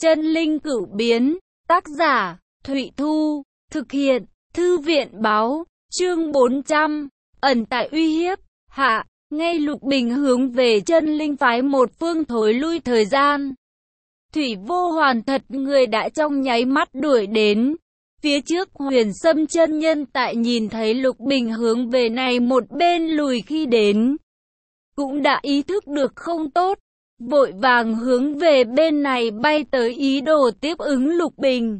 Chân linh cửu biến, tác giả, Thụy Thu, thực hiện, Thư viện báo, chương 400, ẩn tại uy hiếp, hạ, ngay Lục Bình hướng về chân linh phái một phương thối lui thời gian. Thủy Vô Hoàn thật người đã trong nháy mắt đuổi đến. Phía trước Huyền Sâm chân nhân tại nhìn thấy Lục Bình hướng về này một bên lùi khi đến, cũng đã ý thức được không tốt, vội vàng hướng về bên này bay tới ý đồ tiếp ứng Lục Bình.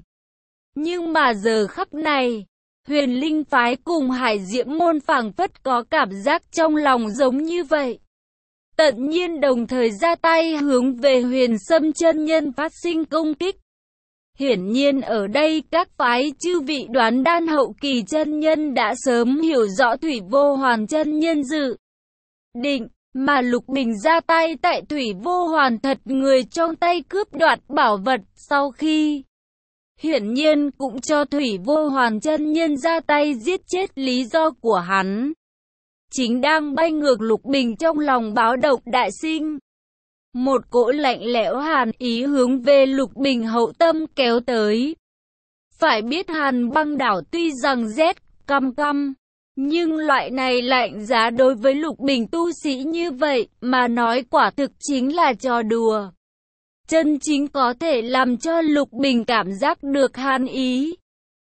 Nhưng mà giờ khắc này, Huyền Linh phái cùng Hải Diễm môn phảng phất có cảm giác trong lòng giống như vậy. Tự nhiên đồng thời ra tay hướng về Huyền Sâm chân nhân phát sinh công kích. Hiển nhiên ở đây các phái chư vị đoán đan hậu kỳ chân nhân đã sớm hiểu rõ Thủy Vô Hoàn chân nhân dự định, mà Lục Bình ra tay tại Thủy Vô Hoàn thật người trong tay cướp đoạt bảo vật sau khi. Hiển nhiên cũng cho Thủy Vô Hoàn chân nhân ra tay giết chết lý do của hắn. Chính đang bay ngược Lục Bình trong lòng báo động đại sinh. Một cỗ lạnh lẽo hàn ý hướng về Lục Bình hậu tâm kéo tới. Phải biết Hàn Băng đảo tuy rằng rét căm, nhưng loại này lạnh giá đối với Lục Bình tu sĩ như vậy mà nói quả thực chính là trò đùa. Chân chính có thể làm cho Lục Bình cảm giác được hàn ý.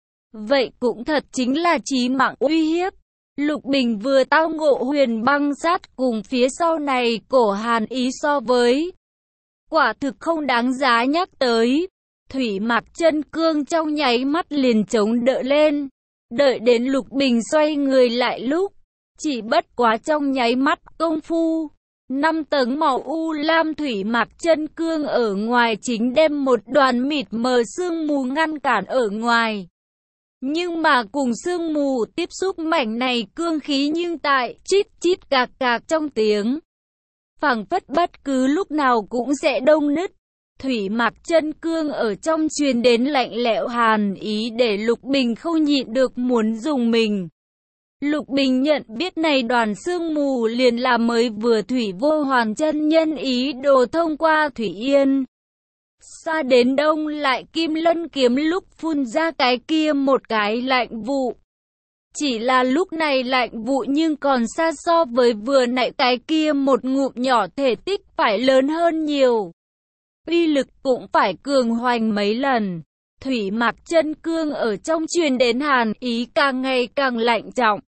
Vậy cũng thật chính là chí mạng uy hiếp. Lục Bình vừa tao ngộ Huyền Băng sát cùng phía sau này cổ hàn ý so với. Quả thực không đáng giá nhắc tới. Thủy Mạc Chân Cương trong nháy mắt liền chống đỡ lên. Đợi đến Lục Bình xoay người lại lúc, chỉ bất quá trong nháy mắt công phu. 5 tầng màu u lam Thủy Mạc Chân Cương ở ngoài chính đem một đoàn mịt mờ sương mù ngăn cản ở ngoài. Nhưng mà cùng sương mù tiếp xúc mảnh này cương khí nhưng tại chít chít cạc cạc trong tiếng. Phảng phất bất cứ lúc nào cũng sẽ đông nứt. Thủy Mạc Chân Cương ở trong truyền đến lạnh lẽo hàn ý để Lục Bình không nhịn được muốn dùng mình. Lục Bình nhận biết này đoàn sương mù liền là mới vừa Thủy Vô Hoàn chân nhân ý đồ thông qua Thủy Yên. Xa đến đông lại Kim Lân kiếm lúc phun ra cái kia một cái lạnh vụ. Chỉ là lúc này lạnh vụ nhưng còn xa so với vừa nãy cái kia một ngụm nhỏ thể tích phải lớn hơn nhiều. Uy lực cũng phải cường hoành mấy lần. Thủy Mạc Chân Cương ở trong truyền đến hàn ý càng ngày càng lạnh trọng.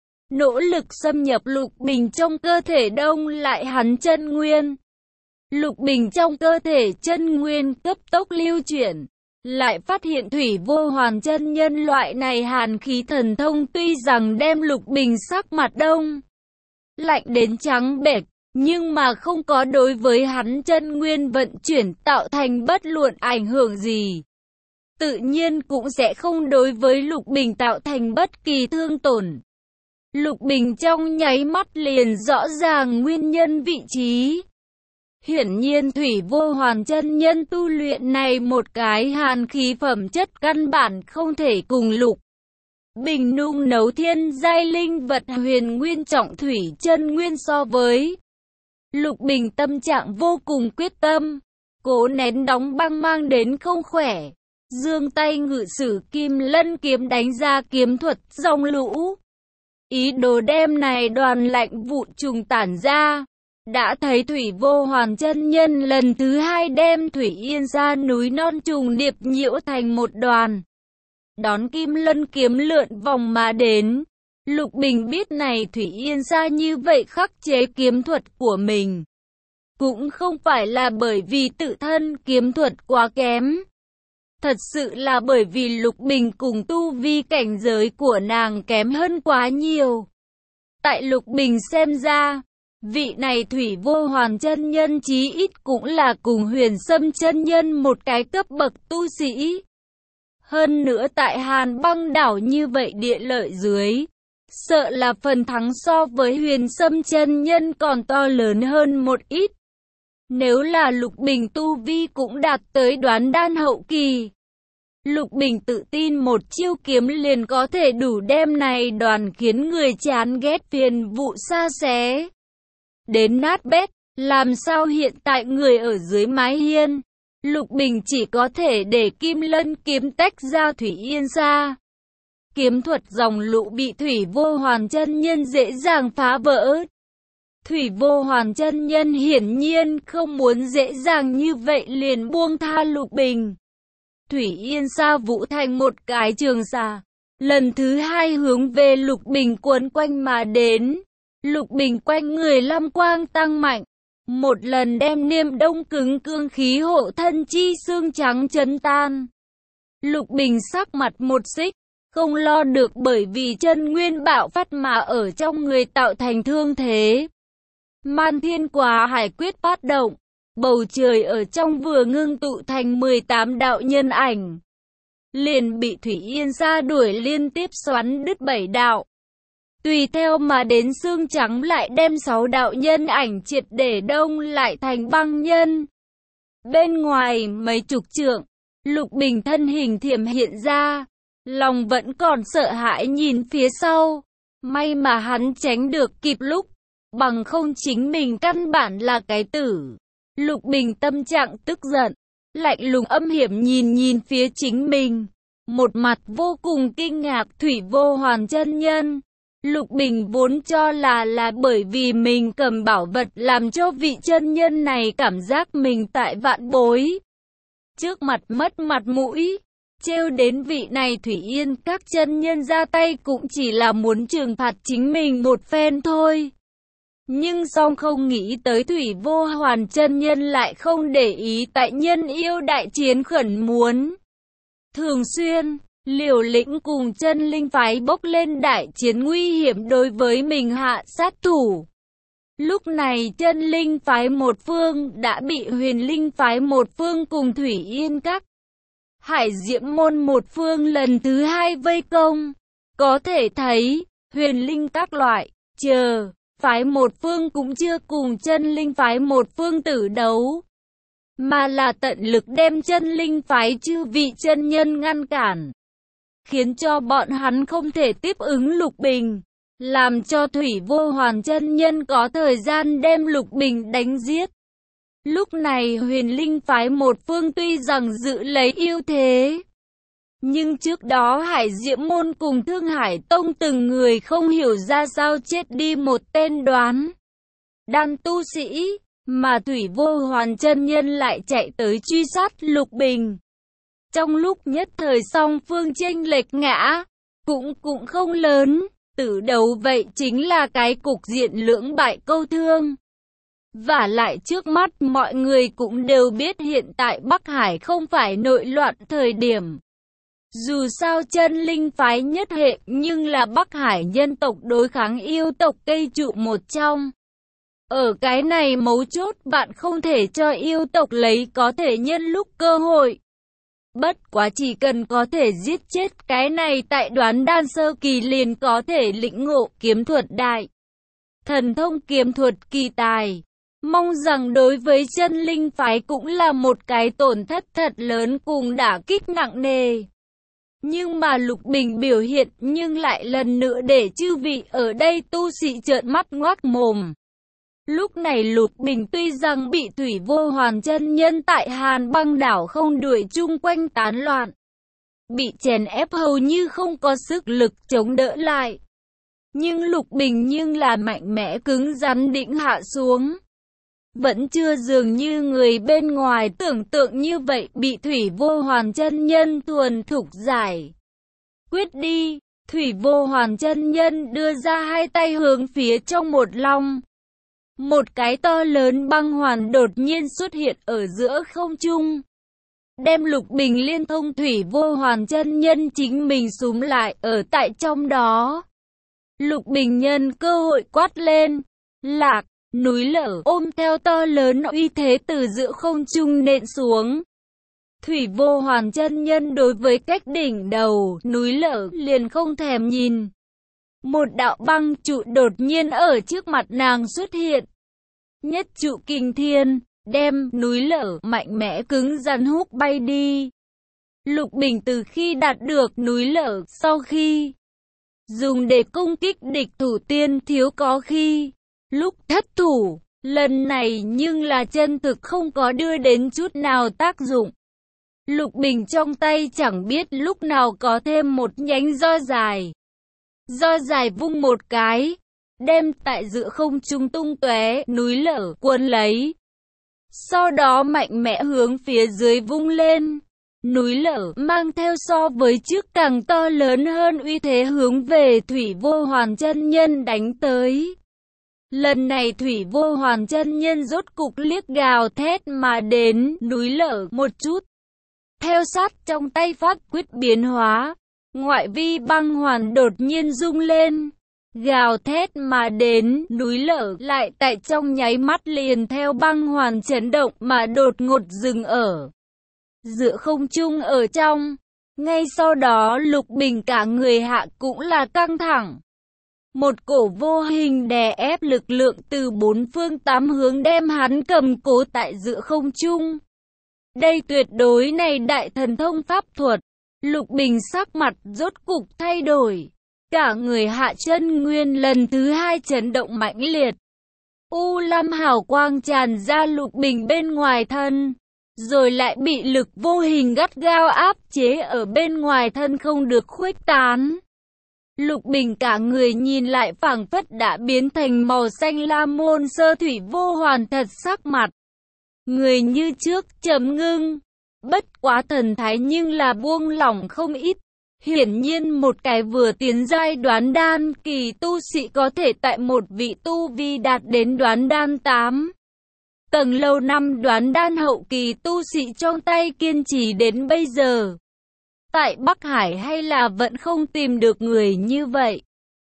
Nỗ lực xâm nhập Lục Bình trong cơ thể đông lại hắn chân nguyên. Lục Bình trong cơ thể chân nguyên cấp tốc lưu chuyển. Lại phát hiện Thủy Vô Hoàn chân nhân loại này hàn khí thần thông tuy rằng đem Lục Bình sắc mặt đông lạnh đến trắng bệch, nhưng mà không có đối với hắn chân nguyên vận chuyển tạo thành bất luận ảnh hưởng gì. Tự nhiên cũng sẽ không đối với Lục Bình tạo thành bất kỳ thương tổn. Lục Bình trong nháy mắt liền rõ ràng nguyên nhân vị trí. Hiển nhiên Thủy Vô Hoàn chân nhân tu luyện này một cái hàn khí phẩm chất căn bản không thể cùng Lục Bình nung nấu thiên giai linh vật huyền nguyên trọng thủy chân nguyên so với. Lục Bình tâm trạng vô cùng quyết tâm, cố nén đóng băng mang đến không khỏe, giương tay ngự sử Kim Lân kiếm đánh ra kiếm thuật dòng lũ. Ý đồ đem này đoàn lạnh vụ trùng tản ra. Đã thấy Thủy Vô Hoàn chân nhân lần thứ hai đem Thủy Yên ra núi non trùng điệp nhiễu thành một đoàn. Đón Kim Lân kiếm lượn vòng mà đến. Lục Bình biết này Thủy Yên ra như vậy khắc chế kiếm thuật của mình. Cũng không phải là bởi vì tự thân kiếm thuật quá kém. Thật sự là bởi vì Lục Bình cùng tu vi cảnh giới của nàng kém hơn quá nhiều. Tại Lục Bình xem ra, vị này Thủy Vô Hoàn chân nhân chí ít cũng là cùng Huyền Sâm chân nhân một cái cấp bậc tu sĩ. Hơn nữa tại Hàn Băng đảo như vậy địa lợi dưới, sợ là phần thắng so với Huyền Sâm chân nhân còn to lớn hơn một ít. Nếu là Lục Bình tu vi cũng đạt tới đoán đan hậu kỳ, Lục Bình tự tin một chiêu kiếm liền có thể đủ đem này đoàn khiến người chán ghét phiền vụ xa xé đến nát bét. Làm sao hiện tại người ở dưới mái hiên, Lục Bình chỉ có thể để Kim Lân kiếm tách ra Thủy Yên Sa. Kiếm thuật dòng lũ bị Thủy Vô Hoàn chân nhân dễ dàng phá vỡ. Thủy Vô Hoàn chân nhân hiển nhiên không muốn dễ dàng như vậy liền buông tha Lục Bình. Thủy Yên Sa vũ thành một cái trường xà, lần thứ hai hướng về Lục Bình cuốn quanh mà đến. Lục Bình quanh người lam quang tăng mạnh, một lần đem Niêm Đông cứng cương khí hộ thân chi xương trắng chấn tan. Lục Bình sắc mặt một xích, không lo được bởi vì chân nguyên bạo phát mà ở trong người tạo thành thương thế. Man Thiên Quá Hải quyết phát động, bầu trời ở trong vừa ngưng tụ thành 18 đạo nhân ảnh. Liền bị Thủy Yên Sa đuổi liên tiếp xoắn đứt 7 đạo. Tùy theo mà đến xương trắng lại đem 6 đạo nhân ảnh triệt để đông lại thành băng nhân. Bên ngoài mấy chục trượng, Lục Bình thân hình thiểm hiện ra, lòng vẫn còn sợ hãi nhìn phía sau. May mà hắn tránh được kịp lúc, bằng không chính mình căn bản là cái tử. Lục Bình tâm trạng tức giận, lạnh lùng âm hiểm nhìn phía chính mình, một mặt vô cùng kinh ngạc Thủy Vô Hoàn chân nhân. Lục Bình vốn cho là bởi vì mình cầm bảo vật làm cho vị chân nhân này cảm giác mình tại vạn bối. Trước mặt mất mặt mũi, trêu đến vị này Thủy Yên các chân nhân ra tay cũng chỉ là muốn trừng phạt chính mình một phen thôi. Nhưng song không nghĩ tới Thủy Vô Hoàn chân nhân lại không để ý tại nhân yêu đại chiến khẩn muốn. Thường xuyên, liều lĩnh cùng chân linh phái bốc lên đại chiến nguy hiểm đối với mình hạ sát thủ. Lúc này chân linh phái một phương đã bị huyền linh phái một phương cùng Thủy Yên các, Hải Diễm môn một phương lần thứ hai vây công. Có thể thấy, huyền linh các loại, phái một phương cũng chưa cùng chân linh phái một phương tử đấu, mà là tận lực đem chân linh phái chư vị chân nhân ngăn cản, khiến cho bọn hắn không thể tiếp ứng Lục Bình, làm cho Thủy Vô Hoàn chân nhân có thời gian đem Lục Bình đánh giết. Lúc này huyền linh phái một phương tuy rằng giữ lấy ưu thế, nhưng trước đó Hải Diễm môn cùng Thương Hải tông từng người không hiểu ra sao chết đi một tên đoán đan tu sĩ, mà Thủy Vô Hoàn chân nhân lại chạy tới truy sát Lục Bình. Trong lúc nhất thời song phương chênh lệch ngã, cũng không lớn, tử đấu vậy chính là cái cục diện lưỡng bại câu thương. Vả lại trước mắt mọi người cũng đều biết hiện tại Bắc Hải không phải nội loạn thời điểm. Dù sao chân linh phái nhất hệ nhưng là Bắc Hải nhân tộc đối kháng yêu tộc cây trụ một trong. Ở cái này mấu chốt bạn không thể cho yêu tộc lấy có thể nhân lúc cơ hội. Bất quá chỉ cần có thể giết chết cái này tại đoán đan sơ kỳ liền có thể lĩnh ngộ kiếm thuật đại thần thông kiếm thuật kỳ tài. Mong rằng đối với chân linh phái cũng là một cái tổn thất thật lớn cùng đả kích nặng nề. Nhưng mà Lục Bình biểu hiện nhưng lại lần nữa để chư vị ở đây tu sĩ trợn mắt ngoác mồm. Lúc này Lục Bình tuy rằng bị Thủy Vô Hoàn chân nhân tại Hàn Băng đảo không đuổi chung quanh tán loạn, bị chèn ép hầu như không có sức lực chống đỡ lại, nhưng Lục Bình nhưng là mạnh mẽ cứng rắn đĩnh hạ xuống. Vẫn chưa dường như người bên ngoài tưởng tượng như vậy bị Thủy Vô Hoàn chân nhân thuần thục giải quyết đi. Thủy Vô Hoàn chân nhân đưa ra hai tay hướng phía trong một long. Một cái to lớn băng hoàn đột nhiên xuất hiện ở giữa không trung, đem Lục Bình liên thông Thủy Vô Hoàn chân nhân chính mình súm lại ở tại trong đó. Lục Bình nhân cơ hội quát lên, lạc, núi lở ôm theo to lớn uy thế từ giữa không trung nện xuống. Thủy Vô Hoàn chân nhân đối với cách đỉnh đầu núi lở liền không thèm nhìn. Một đạo băng trụ đột nhiên ở trước mặt nàng xuất hiện. Nhất trụ kinh thiên, đem núi lở mạnh mẽ cứng rắn hút bay đi. Lục Bình từ khi đạt được núi lở sau khi dùng để công kích địch thủ tiên thiếu có khi lúc thất thủ, Lần này nhưng là chân thực không có đưa đến chút nào tác dụng. Lục bình trong tay chẳng biết lúc nào có thêm một nhánh roi dài. Roi dài vung một cái, đem tại giữa không trung tung tóe núi lở cuốn lấy. Sau đó mạnh mẽ hướng phía dưới vung lên. Núi lở mang theo so với trước càng to lớn hơn uy thế hướng về Thủy Vô Hoàn chân nhân đánh tới. Lần này Thủy Vô Hoàn chân nhân rốt cục liếc gào thét mà đến núi lở một chút. Theo sát trong tay pháp quyết biến hóa, ngoại vi băng hoàn đột nhiên rung lên. Gào thét mà đến núi lở lại tại trong nháy mắt liền theo băng hoàn chấn động mà đột ngột dừng ở giữa không trung ở trong. Ngay sau đó Lục Bình cả người hạ cũng là căng thẳng. Một cổ vô hình đè ép lực lượng từ bốn phương tám hướng đem hắn cầm cố tại giữa không trung. Đây tuyệt đối này đại thần thông pháp thuật. Lục Bình sắc mặt rốt cục thay đổi. Cả người hạ chân nguyên lần thứ hai chấn động mãnh liệt. U lam hào quang tràn ra Lục Bình bên ngoài thân. Rồi lại bị lực vô hình gắt gao áp chế ở bên ngoài thân không được khuếch tán. Lục Bình cả người nhìn lại phảng phất đã biến thành màu xanh lam môn sơ thủy vô hoàn thật sắc mặt. Người như trước trầm ngưng, bất quá thần thái nhưng là buông lỏng không ít. Hiển nhiên một cái vừa tiến giai đoán đan kỳ tu sĩ có thể tại một vị tu vi đạt đến đoán đan 8 tầng lâu năm đoán đan hậu kỳ tu sĩ trong tay kiên trì đến bây giờ. Tại Bắc Hải hay là vẫn không tìm được người như vậy.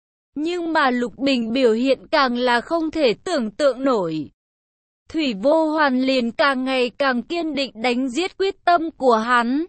Nhưng mà Lục Bình biểu hiện càng là không thể tưởng tượng nổi. Thủy Vô Hoàn liền càng ngày càng kiên định đánh giết quyết tâm của hắn.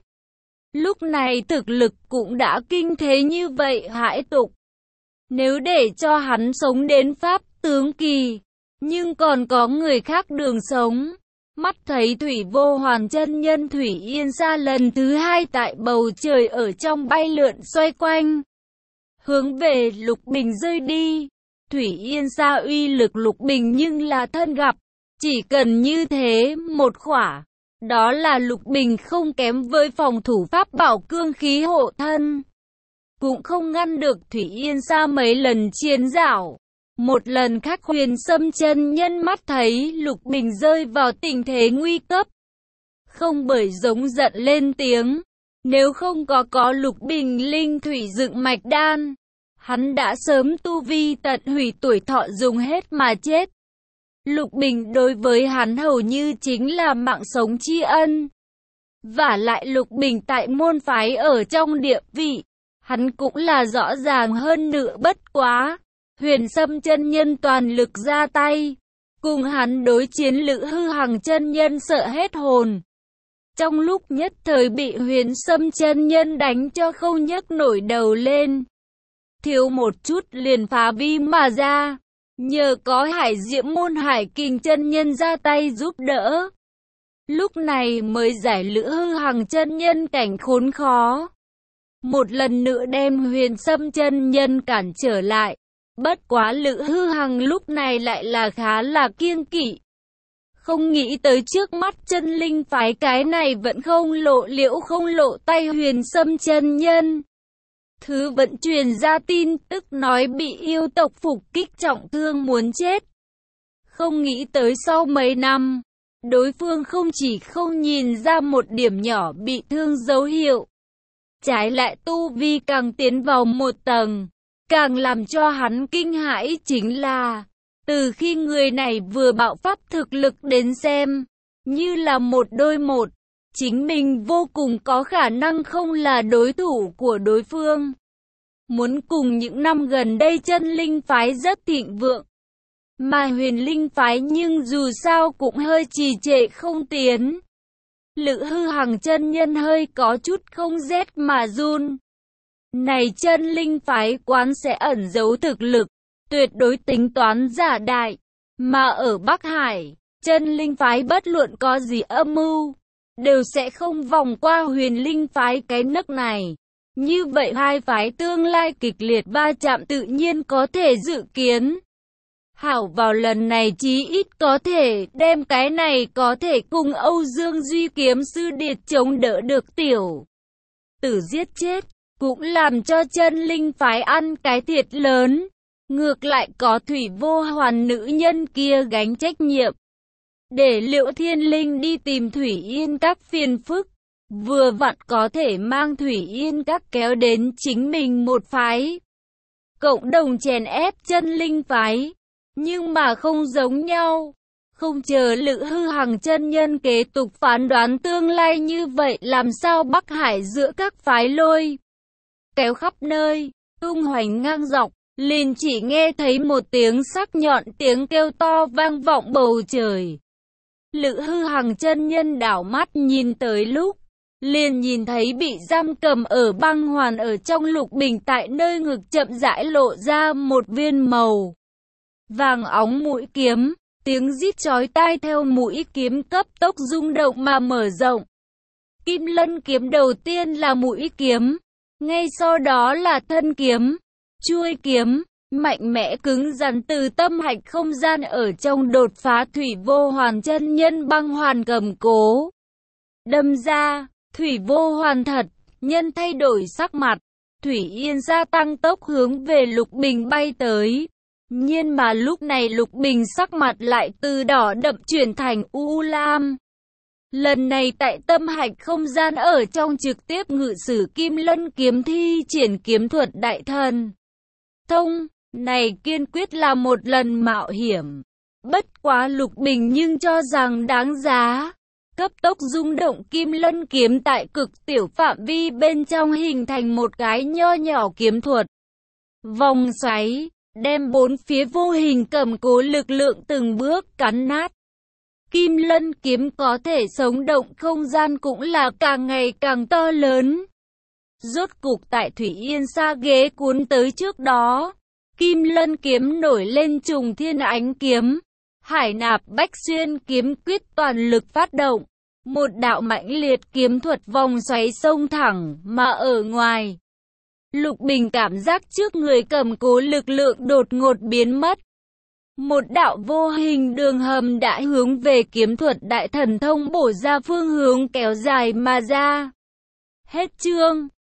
Lúc này thực lực cũng đã kinh thế như vậy hãi tục. Nếu để cho hắn sống đến pháp tướng kỳ, nhưng còn có người khác đường sống. Mắt thấy Thủy Vô Hoàn chân nhân Thủy Yên Sa lần thứ hai tại bầu trời ở trong bay lượn xoay quanh, hướng về Lục Bình rơi đi. Thủy Yên Sa uy lực Lục Bình nhưng là thân gặp, chỉ cần như thế một khỏa, đó là Lục Bình không kém với phòng thủ pháp bảo cương khí hộ thân. Cũng không ngăn được Thủy Yên Sa mấy lần chiến dạo. Một lần khác Huyền Sâm chân nhân mắt thấy Lục Bình rơi vào tình thế nguy cấp, không bởi giống giận lên tiếng. Nếu không có Lục Bình linh thủy dựng mạch đan, hắn đã sớm tu vi tận hủy tuổi thọ dùng hết mà chết. Lục Bình đối với hắn hầu như chính là mạng sống tri ân. Vả lại Lục Bình tại môn phái ở trong địa vị, hắn cũng là rõ ràng hơn nữa bất quá. Huyền Sâm chân nhân toàn lực ra tay, cùng hắn đối chiến Lữ Hư Hằng chân nhân sợ hết hồn. Trong lúc nhất thời bị Huyền Sâm chân nhân đánh cho không nhấc nổi đầu lên. Thiếu một chút liền phá vi mà ra. Nhờ có Hải Diễm môn Hải Kình chân nhân ra tay giúp đỡ, lúc này mới giải Lữ Hư Hằng chân nhân cảnh khốn khó. Một lần nữa đem Huyền Sâm chân nhân cản trở lại. Bất quá Lữ Hư Hằng lúc này lại là khá là kiêng kỵ. Không nghĩ tới trước mắt chân linh phái cái này vẫn không lộ liễu không lộ tay Huyền Sâm chân nhân. Thứ vẫn truyền ra tin tức nói bị yêu tộc phục kích trọng thương muốn chết. Không nghĩ tới sau mấy năm, đối phương không chỉ không nhìn ra một điểm nhỏ bị thương dấu hiệu, trái lại tu vi càng tiến vào một tầng. Càng làm cho hắn kinh hãi chính là, từ khi người này vừa bạo phát thực lực đến xem, như là một đôi một, chính mình vô cùng có khả năng không là đối thủ của đối phương. Muốn cùng những năm gần đây chân linh phái rất thịnh vượng, mà huyền linh phái nhưng dù sao cũng hơi trì trệ không tiến. Lữ Hư Hằng chân nhân hơi có chút không rét mà run. Này chân linh phái quán sẽ ẩn giấu thực lực, tuyệt đối tính toán giả đại. Mà ở Bắc Hải, chân linh phái bất luận có gì âm mưu, đều sẽ không vòng qua huyền linh phái cái nấc này. Như vậy hai phái tương lai kịch liệt va chạm tự nhiên có thể dự kiến. Hảo vào lần này chí ít có thể đem cái này có thể cùng Âu Dương Duy kiếm sư điệt chống đỡ được tiểu tử giết chết, cũng làm cho chân linh phái ăn cái thiệt lớn. Ngược lại có Thủy Vô Hoàn nữ nhân kia gánh trách nhiệm. Để Liễu Thiên Linh đi tìm Thủy Yên Các phiền phức, vừa vặn có thể mang Thủy Yên Các kéo đến chính mình một phái. Cộng đồng chèn ép chân linh phái, nhưng mà không giống nhau. Không chờ Lữ Hư Hằng chân nhân kế tục phán đoán tương lai như vậy làm sao Bắc Hải giữa các phái lôi kéo khắp nơi, tung hoành ngang dọc, liền chỉ nghe thấy một tiếng sắc nhọn tiếng kêu to vang vọng bầu trời. Lữ Hư Hằng chân nhân đảo mắt nhìn tới lúc, liền nhìn thấy bị giam cầm ở băng hoàn ở trong Lục Bình tại nơi ngực chậm rãi lộ ra một viên màu vàng óng mũi kiếm, tiếng rít chói tai theo mũi kiếm cấp tốc rung động mà mở rộng. Kim Lân kiếm đầu tiên là mũi kiếm, ngay sau đó là thân kiếm, chuôi kiếm, mạnh mẽ cứng rắn từ tâm hạch không gian ở trong đột phá Thủy Vô Hoàn chân nhân băng hoàn cầm cố. Đâm ra, Thủy Vô Hoàn thật, nhân thay đổi sắc mặt, Thủy Yên gia tăng tốc hướng về Lục Bình bay tới. Nhưng mà lúc này Lục Bình sắc mặt lại từ đỏ đậm chuyển thành u lam. Lần này tại tâm hạch không gian ở trong trực tiếp ngự sử Kim Lân kiếm thi triển kiếm thuật đại thần thông, này kiên quyết là một lần mạo hiểm. Bất quá Lục Bình nhưng cho rằng đáng giá. Cấp tốc rung động Kim Lân kiếm tại cực tiểu phạm vi bên trong hình thành một cái nho nhỏ kiếm thuật vòng xoáy, đem bốn phía vô hình cầm cố lực lượng từng bước cắn nát. Kim Lân kiếm có thể sống động không gian cũng là càng ngày càng to lớn. Rốt cục tại Thủy Yên xa ghế cuốn tới trước đó, Kim Lân kiếm nổi lên trùng thiên ánh kiếm, Hải Nạp Bách Xuyên kiếm quyết toàn lực phát động, một đạo mãnh liệt kiếm thuật vòng xoáy xông thẳng mà ở ngoài. Lục Bình cảm giác trước người cầm cố lực lượng đột ngột biến mất. Một đạo vô hình đường hầm đã hướng về kiếm thuật đại thần thông bổ ra phương hướng kéo dài mà ra. Hết chương.